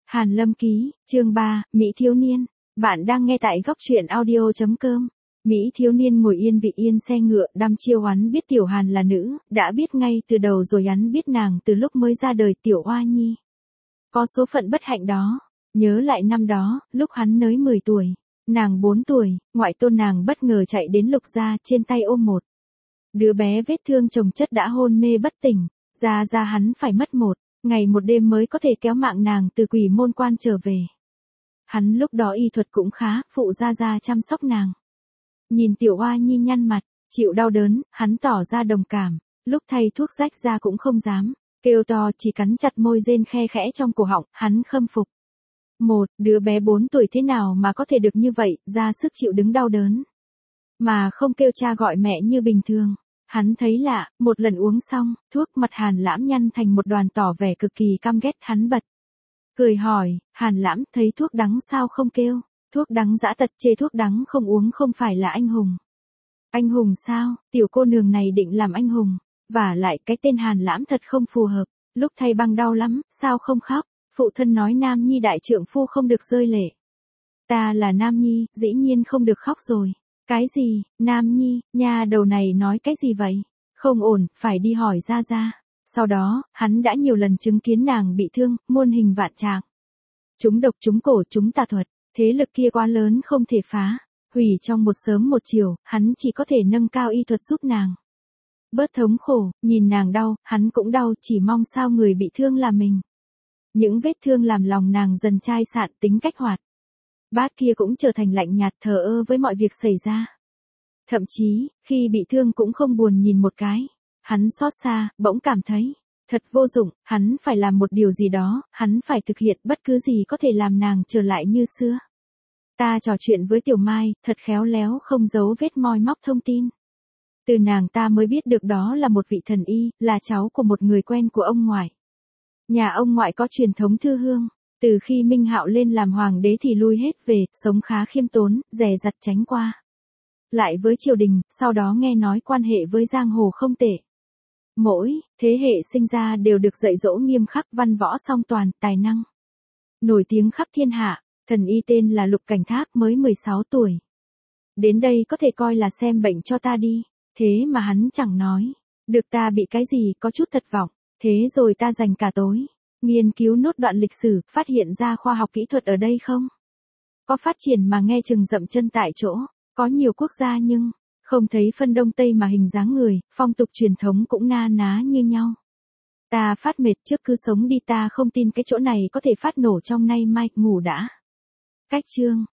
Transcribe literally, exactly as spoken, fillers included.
Hàn Lâm ký, chương ba, Mỹ thiếu niên. Bạn đang nghe tại góc truyện audio chấm com. Mỹ thiếu niên ngồi yên vị yên xe ngựa, đăm chiêu hắn biết Tiểu Hàn là nữ, đã biết ngay từ đầu rồi hắn biết nàng từ lúc mới ra đời Tiểu Oa Nhi. Có số phận bất hạnh đó, nhớ lại năm đó, lúc hắn nới mười tuổi, nàng bốn tuổi, ngoại tôn nàng bất ngờ chạy đến Lục gia trên tay ôm một đứa bé vết thương chồng chất đã hôn mê bất tỉnh, ra ra hắn phải mất một ngày một đêm mới có thể kéo mạng nàng từ quỷ môn quan trở về. Hắn lúc đó y thuật cũng khá, phụ ra ra chăm sóc nàng. Nhìn Tiểu Oa Nhi nhăn mặt, chịu đau đớn, hắn tỏ ra đồng cảm, lúc thay thuốc rách ra cũng không dám, kêu to chỉ cắn chặt môi rên khe khẽ trong cổ họng, hắn khâm phục. Một, đứa bé bốn tuổi thế nào mà có thể được như vậy, ra sức chịu đứng đau đớn. Mà không kêu cha gọi mẹ như bình thường. Hắn thấy lạ, một lần uống xong, thuốc mặt Hàn Lãm nhăn thành một đoàn tỏ vẻ cực kỳ căm ghét, hắn bật. Cười hỏi, Hàn Lãm thấy thuốc đắng sao không kêu, thuốc đắng dã tật chê thuốc đắng không uống không phải là anh hùng. Anh hùng sao, tiểu cô nương này định làm anh hùng, và lại cái tên Hàn Lãm thật không phù hợp, lúc thay băng đau lắm, sao không khóc, phụ thân nói nam nhi đại trượng phu không được rơi lệ. Ta là nam nhi, dĩ nhiên không được khóc rồi. Cái gì, nam nhi, nha đầu này nói cái gì vậy? Không ổn, phải đi hỏi ra ra. Sau đó, hắn đã nhiều lần chứng kiến nàng bị thương, muôn hình vạn trạng. Chúng độc chúng cổ chúng tà thuật, thế lực kia quá lớn không thể phá. Hủy trong một sớm một chiều, hắn chỉ có thể nâng cao y thuật giúp nàng. Bớt thống khổ, nhìn nàng đau, hắn cũng đau, chỉ mong sao người bị thương là mình. Những vết thương làm lòng nàng dần chai sạn, tính cách hoạt. Bát kia cũng trở thành lạnh nhạt thờ ơ với mọi việc xảy ra. Thậm chí, khi bị thương cũng không buồn nhìn một cái. Hắn xót xa, bỗng cảm thấy, thật vô dụng, hắn phải làm một điều gì đó, hắn phải thực hiện bất cứ gì có thể làm nàng trở lại như xưa. Ta trò chuyện với Tiểu Mai, thật khéo léo không giấu vết moi móc thông tin. Từ nàng ta mới biết được đó là một vị thần y, là cháu của một người quen của ông ngoại. Nhà ông ngoại có truyền thống thư hương. Từ khi Minh Hạo lên làm hoàng đế thì lui hết về, sống khá khiêm tốn, dè dặt tránh qua. Lại với triều đình, sau đó nghe nói quan hệ với giang hồ không tệ. Mỗi thế hệ sinh ra đều được dạy dỗ nghiêm khắc, văn võ song toàn, tài năng. Nổi tiếng khắp thiên hạ, thần y tên là Lục Cảnh Thác mới mười sáu tuổi. Đến đây có thể coi là xem bệnh cho ta đi, thế mà hắn chẳng nói. Được ta bị cái gì có chút thất vọng, thế rồi ta dành cả tối. Nghiên cứu nốt đoạn lịch sử, phát hiện ra khoa học kỹ thuật ở đây không? Có phát triển mà nghe chừng dậm chân tại chỗ, có nhiều quốc gia nhưng, không thấy phân Đông Tây mà hình dáng người, phong tục truyền thống cũng na ná như nhau. Ta phát mệt trước cứ sống đi, ta không tin cái chỗ này có thể phát nổ trong nay mai, ngủ đã. Cách chương.